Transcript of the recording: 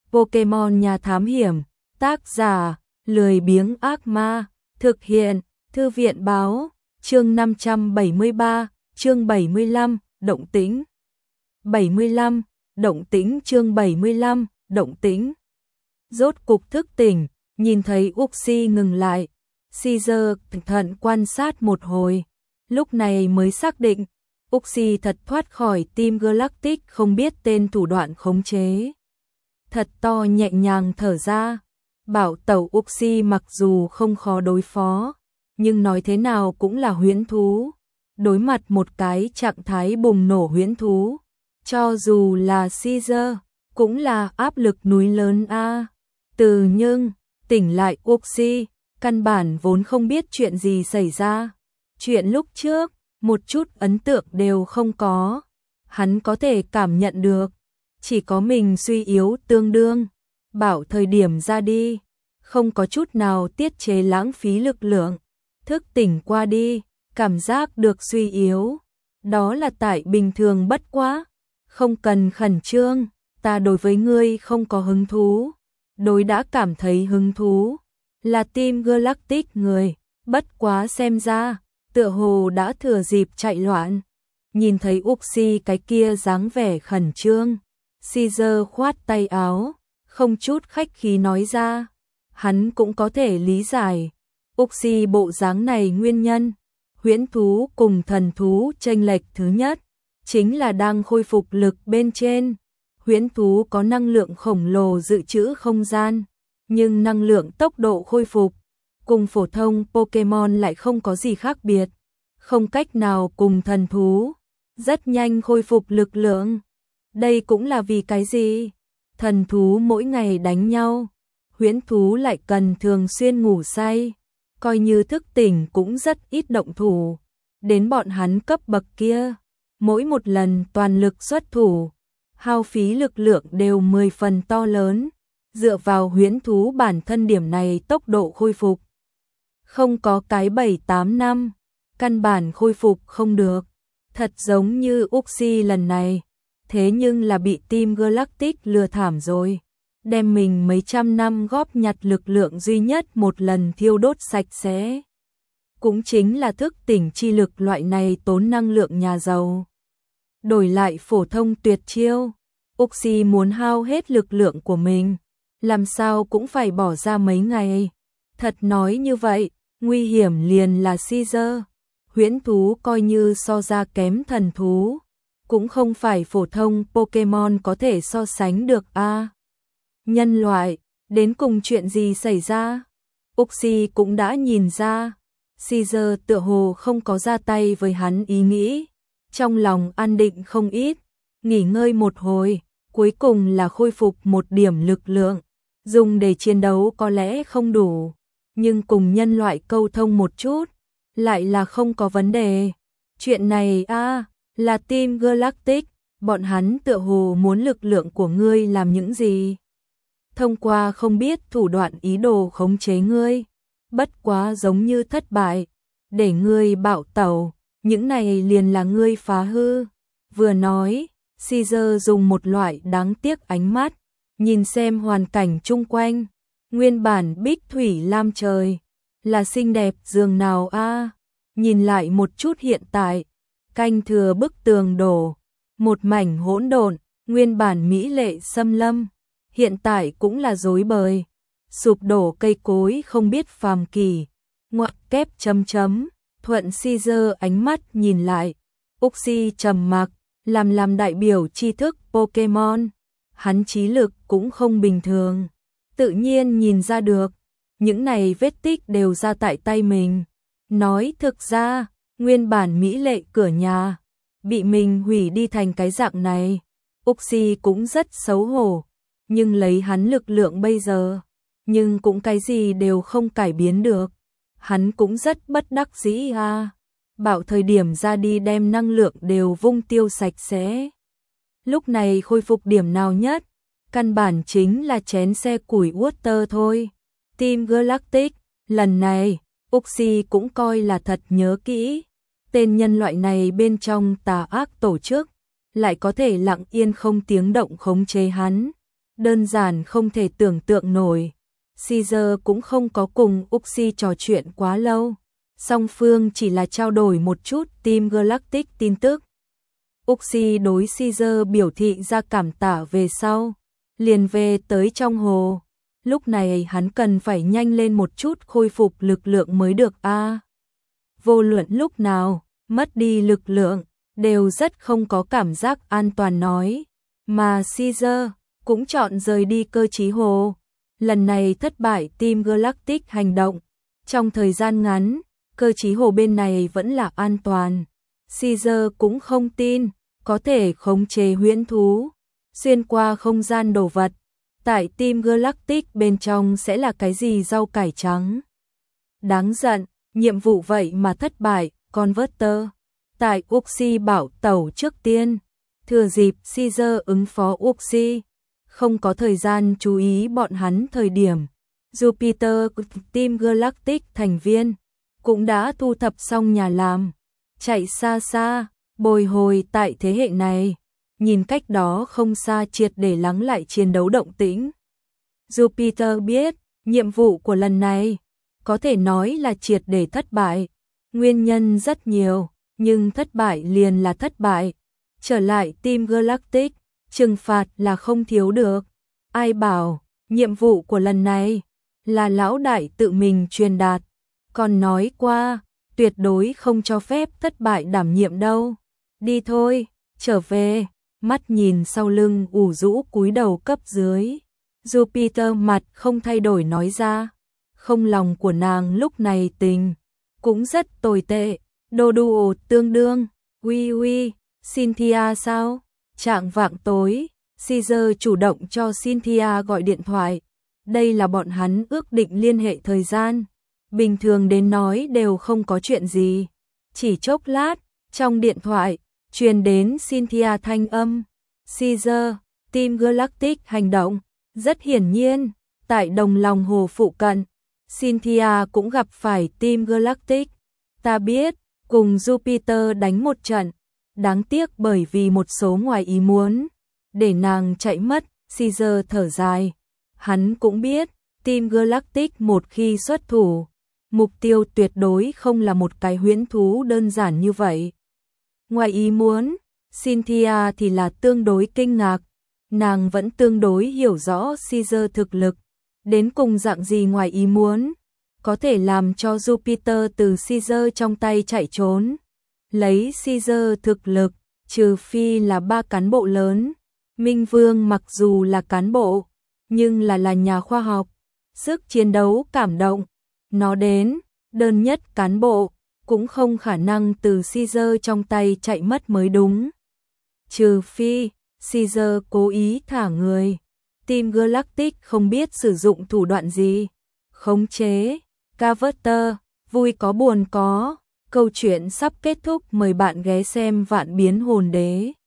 Pokemon nhà thám hiểm, tác giả, lười biếng ác ma, thực hiện, thư viện báo, chương 573, chương 75, động tĩnh. 75, động tĩnh chương 75, động tĩnh. Rốt cục thức tỉnh, nhìn thấy Uxie ngừng lại. Caesar cẩn thận quan sát một hồi, lúc này mới xác định, Uxie thật thoát khỏi Team Galactic không biết tên thủ đoạn khống chế. Thật to nhẹ nhàng thở ra, bảo tẩu Uxie mặc dù không khó đối phó, nhưng nói thế nào cũng là huyễn thú. Đối mặt một cái trạng thái bùng nổ huyễn thú, cho dù là Caesar, cũng là áp lực núi lớn a. Nhưng, tỉnh lại Uxie, căn bản vốn không biết chuyện gì xảy ra. Chuyện lúc trước, một chút ấn tượng đều không có. Hắn có thể cảm nhận được, chỉ có mình suy yếu tương đương. Bảo thời điểm ra đi, không có chút nào tiết chế lãng phí lực lượng. Thức tỉnh qua đi, cảm giác được suy yếu. Đó là tại bình thường bất quá. Không cần khẩn trương, ta đối với ngươi không có hứng thú. Đối đã cảm thấy hứng thú là Team Galactic người, bất quá xem ra, tựa hồ đã thừa dịp chạy loạn. Nhìn thấy Uxie cái kia dáng vẻ khẩn trương, Caesar khoát tay áo, không chút khách khí nói ra. Hắn cũng có thể lý giải Uxie bộ dáng này nguyên nhân. Huyễn thú cùng thần thú chênh lệch thứ nhất chính là đang khôi phục lực bên trên. Huyễn thú có năng lượng khổng lồ dự trữ không gian, nhưng năng lượng tốc độ khôi phục cùng phổ thông Pokemon lại không có gì khác biệt, không cách nào cùng thần thú rất nhanh khôi phục lực lượng. Đây cũng là vì cái gì? Thần thú mỗi ngày đánh nhau, huyễn thú lại cần thường xuyên ngủ say, coi như thức tỉnh cũng rất ít động thủ. Đến bọn hắn cấp bậc kia, mỗi một lần toàn lực xuất thủ, hao phí lực lượng đều 10 phần to lớn. Dựa vào huyễn thú bản thân điểm này tốc độ khôi phục, không có cái 7-8 năm, căn bản khôi phục không được. Thật giống như Uxie lần này, thế nhưng là bị Team Galactic lừa thảm rồi. Đem mình mấy trăm năm góp nhặt lực lượng duy nhất một lần thiêu đốt sạch sẽ. Cũng chính là thức tỉnh chi lực loại này tốn năng lượng nhà giàu. Đổi lại phổ thông tuyệt chiêu, Uxie muốn hao hết lực lượng của mình, làm sao cũng phải bỏ ra mấy ngày. Thật nói như vậy, nguy hiểm liền là Caesar. Huyễn thú coi như so ra kém thần thú, cũng không phải phổ thông Pokemon có thể so sánh được a. Nhân loại, đến cùng chuyện gì xảy ra? Uxie cũng đã nhìn ra, Caesar tựa hồ không có ra tay với hắn ý nghĩ. Trong lòng an định không ít, nghỉ ngơi một hồi, cuối cùng là khôi phục một điểm lực lượng. Dùng để chiến đấu có lẽ không đủ, nhưng cùng nhân loại câu thông một chút, lại là không có vấn đề. Chuyện này là Team Galactic, bọn hắn tựa hồ muốn lực lượng của ngươi làm những gì? Thông qua không biết thủ đoạn ý đồ khống chế ngươi, bất quá giống như thất bại, để ngươi bạo tẩu, những này liền là ngươi phá hư. Vừa nói, Caesar dùng một loại đáng tiếc ánh mắt, nhìn xem hoàn cảnh chung quanh. Nguyên bản bích thủy lam trời, là xinh đẹp giường nào a. Nhìn lại một chút hiện tại, canh thừa bức tường đổ, một mảnh hỗn độn. Nguyên bản mỹ lệ xâm lâm, hiện tại cũng là rối bời, sụp đổ cây cối không biết phàm kỳ. Ngoặc kép chấm chấm, thuận Caesar ánh mắt nhìn lại, Uxie trầm mặc, làm đại biểu tri thức Pokemon, hắn trí lực cũng không bình thường, tự nhiên nhìn ra được, những này vết tích đều ra tại tay mình. Nói thực ra, nguyên bản mỹ lệ cửa nhà, bị mình hủy đi thành cái dạng này, Uxie cũng rất xấu hổ, nhưng lấy hắn lực lượng bây giờ, nhưng cũng cái gì đều không cải biến được. Hắn cũng rất bất đắc dĩ bảo thời điểm ra đi đem năng lượng đều vung tiêu sạch sẽ. Lúc này khôi phục điểm nào nhất, căn bản chính là chén xe củi Water thôi. Team Galactic, lần này, Uxie cũng coi là thật nhớ kỹ. Tên nhân loại này bên trong tà ác tổ chức, lại có thể lặng yên không tiếng động khống chế hắn. đơn giản không thể tưởng tượng nổi. Caesar cũng không có cùng Uxie trò chuyện quá lâu, song phương chỉ là trao đổi một chút Team Galactic tin tức. Uxie đối Caesar biểu thị ra cảm tạ về sau, liền về tới trong hồ. Lúc này hắn cần phải nhanh lên một chút khôi phục lực lượng mới được a. Vô luận lúc nào, mất đi lực lượng, đều rất không có cảm giác an toàn nói. Mà Caesar cũng chọn rời đi cơ trí hồ. Lần này thất bại Team Galactic hành động. Trong thời gian ngắn, cơ trí hồ bên này vẫn là an toàn. Caesar cũng không tin, có thể khống chế huyễn thú, xuyên qua không gian đồ vật. Tại Team Galactic bên trong sẽ là cái gì rau cải trắng. Đáng giận, nhiệm vụ vậy mà thất bại, Converter. Tại Uxie bảo tẩu trước tiên, thừa dịp Caesar ứng phó Uxie, không có thời gian chú ý bọn hắn thời điểm. Jupiter Team Galactic thành viên cũng đã thu thập xong nhà làm, chạy xa xa, bồi hồi tại thế hệ này, nhìn cách đó không xa triệt để lắng lại chiến đấu động tĩnh. Jupiter biết, nhiệm vụ của lần này có thể nói là triệt để thất bại. Nguyên nhân rất nhiều, nhưng thất bại liền là thất bại. Trở lại Team Galactic, trừng phạt là không thiếu được. Ai bảo, nhiệm vụ của lần này là lão đại tự mình truyền đạt, còn nói qua, tuyệt đối không cho phép thất bại đảm nhiệm đâu. Đi thôi, trở về. Mắt nhìn sau lưng ủ rũ cúi đầu cấp dưới, Jupiter mặt không thay đổi nói ra, không lòng của nàng lúc này tình cũng rất tồi tệ. Đồ đùa tương đương, uy, Cynthia sao? Trạng vạng tối, Caesar chủ động cho Cynthia gọi điện thoại. Đây là bọn hắn ước định liên hệ thời gian. Bình thường đến nói đều không có chuyện gì. Chỉ chốc lát, trong điện thoại, truyền đến Cynthia thanh âm. Caesar, Team Galactic hành động. Rất hiển nhiên, tại đồng lòng hồ phụ cận, Cynthia cũng gặp phải Team Galactic. Ta biết, cùng Jupiter đánh một trận. Đáng tiếc bởi vì một số ngoài ý muốn, để nàng chạy mất. Caesar thở dài. Hắn cũng biết, Team Galactic một khi xuất thủ, mục tiêu tuyệt đối không là một cái huyễn thú đơn giản như vậy. Ngoài ý muốn, Cynthia thì là tương đối kinh ngạc. Nàng vẫn tương đối hiểu rõ Caesar thực lực. Đến cùng dạng gì ngoài ý muốn, có thể làm cho Jupiter từ Caesar trong tay chạy trốn. Lấy Caesar thực lực, trừ phi là 3 cán bộ lớn. Minh Vương mặc dù là cán bộ, nhưng là nhà khoa học. Sức chiến đấu cảm động. Nó đến, đơn nhất cán bộ, cũng không khả năng từ Caesar trong tay chạy mất mới đúng. Trừ phi, Caesar cố ý thả người. Team Galactic không biết sử dụng thủ đoạn gì. Khống chế, Converter, vui có buồn có. Câu chuyện sắp kết thúc, mời bạn ghé xem Vạn Biến Hồn Đế.